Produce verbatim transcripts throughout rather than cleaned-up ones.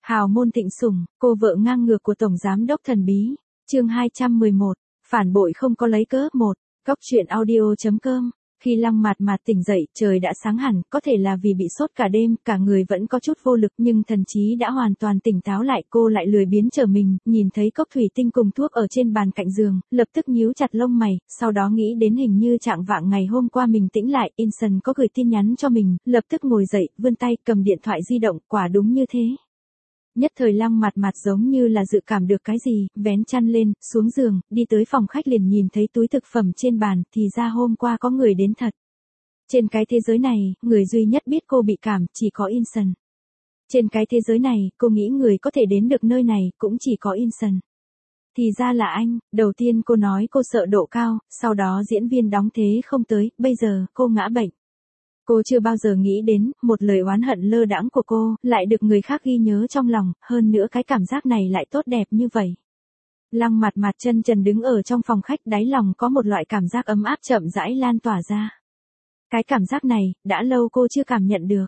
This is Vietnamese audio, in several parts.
Hào môn thịnh sủng, cô vợ ngang ngược của Tổng Giám đốc thần bí. Chương hai trăm mười một. Phản bội không có lấy cớ. Một. Cóc truyện audio chấm com. Khi Lăng Mạt Mạt tỉnh dậy, trời đã sáng hẳn, có thể là vì bị sốt cả đêm, cả người vẫn có chút vô lực nhưng thần trí đã hoàn toàn tỉnh táo lại. Cô lại lười biếng trở mình, nhìn thấy cốc thủy tinh cùng thuốc ở trên bàn cạnh giường, lập tức nhíu chặt lông mày, sau đó nghĩ đến hình như trạng vạng ngày hôm qua mình tĩnh lại, Inson có gửi tin nhắn cho mình, lập tức ngồi dậy, vươn tay cầm điện thoại di động, quả đúng như thế. Nhất thời Lăng Mạt Mạt giống như là dự cảm được cái gì, vén chăn lên, xuống giường, đi tới phòng khách liền nhìn thấy túi thực phẩm trên bàn, thì ra hôm qua có người đến thật. Trên cái thế giới này, người duy nhất biết cô bị cảm, chỉ có Inson. Trên cái thế giới này, cô nghĩ người có thể đến được nơi này, cũng chỉ có Inson. Thì ra là anh, đầu tiên cô nói cô sợ độ cao, sau đó diễn viên đóng thế không tới, bây giờ, cô ngã bệnh. Cô chưa bao giờ nghĩ đến, một lời oán hận lơ đãng của cô, lại được người khác ghi nhớ trong lòng, hơn nữa cái cảm giác này lại tốt đẹp như vậy. Lăng Mạt Mạt chân trần đứng ở trong phòng khách, đáy lòng có một loại cảm giác ấm áp chậm rãi lan tỏa ra. Cái cảm giác này, đã lâu cô chưa cảm nhận được.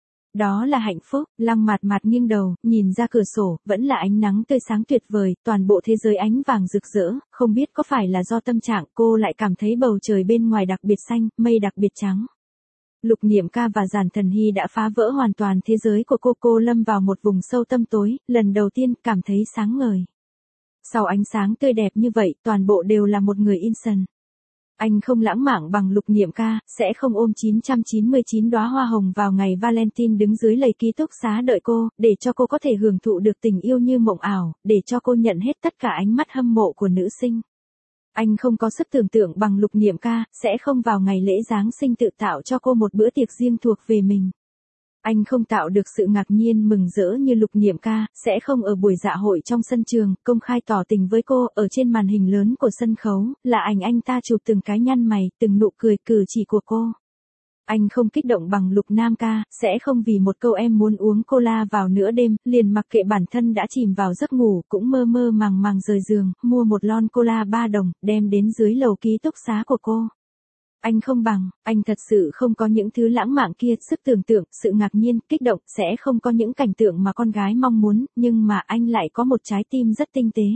Đó là hạnh phúc. Lăng Mạt Mạt nghiêng đầu, nhìn ra cửa sổ, vẫn là ánh nắng tươi sáng tuyệt vời, toàn bộ thế giới ánh vàng rực rỡ, không biết có phải là do tâm trạng cô lại cảm thấy bầu trời bên ngoài đặc biệt xanh, mây đặc biệt trắng. Lục Niệm Ca và Giản Thần Hy đã phá vỡ hoàn toàn thế giới của cô, cô lâm vào một vùng sâu tâm tối, lần đầu tiên cảm thấy sáng ngời. Sau ánh sáng tươi đẹp như vậy, toàn bộ đều là một người Inson. Anh không lãng mạn bằng Lục Niệm Ca, sẽ không ôm chín trăm chín mươi chín đóa hoa hồng vào ngày Valentine đứng dưới lầy ký túc xá đợi cô, để cho cô có thể hưởng thụ được tình yêu như mộng ảo, để cho cô nhận hết tất cả ánh mắt hâm mộ của nữ sinh. Anh không có sức tưởng tượng bằng Lục Niệm Ca, sẽ không vào ngày lễ Giáng sinh tự tạo cho cô một bữa tiệc riêng thuộc về mình. Anh không tạo được sự ngạc nhiên mừng rỡ như Lục Niệm Ca, sẽ không ở buổi dạ hội trong sân trường, công khai tỏ tình với cô, ở trên màn hình lớn của sân khấu, là ảnh anh ta chụp từng cái nhăn mày, từng nụ cười cử chỉ của cô. Anh không kích động bằng Lục Nam Ca, sẽ không vì một câu em muốn uống cola vào nửa đêm, liền mặc kệ bản thân đã chìm vào giấc ngủ, cũng mơ mơ màng màng rời giường, mua một lon cola ba đồng, đem đến dưới lầu ký túc xá của cô. Anh không bằng, anh thật sự không có những thứ lãng mạn kia, sức tưởng tượng, sự ngạc nhiên, kích động, sẽ không có những cảnh tượng mà con gái mong muốn, nhưng mà anh lại có một trái tim rất tinh tế.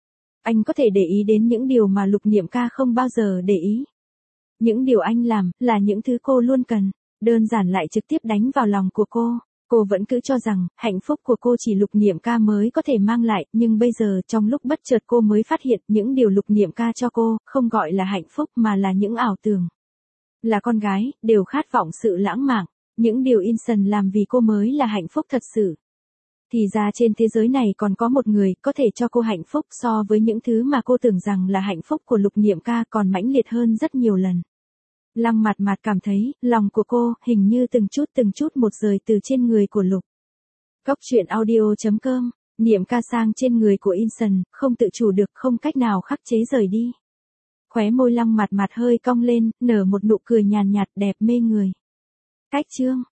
Anh có thể để ý đến những điều mà Lục Niệm Ca không bao giờ để ý. Những điều anh làm, là những thứ cô luôn cần, đơn giản lại trực tiếp đánh vào lòng của cô. Cô vẫn cứ cho rằng, hạnh phúc của cô chỉ Lục Niệm Ca mới có thể mang lại, nhưng bây giờ trong lúc bất chợt cô mới phát hiện những điều Lục Niệm Ca cho cô, không gọi là hạnh phúc mà là những ảo tưởng. Là con gái, đều khát vọng sự lãng mạn, những điều Inson làm vì cô mới là hạnh phúc thật sự. Thì ra trên thế giới này còn có một người có thể cho cô hạnh phúc so với những thứ mà cô tưởng rằng là hạnh phúc của Lục Niệm Ca còn mãnh liệt hơn rất nhiều lần. Lăng Mạt Mạt cảm thấy, lòng của cô, hình như từng chút từng chút một rời từ trên người của Lục. Cóc truyện audio chấm com. Niệm Ca sang trên người của Inson, không tự chủ được, không cách nào khắc chế rời đi. Khóe môi Lăng Mạt Mạt hơi cong lên, nở một nụ cười nhàn nhạt đẹp mê người. Cách chương.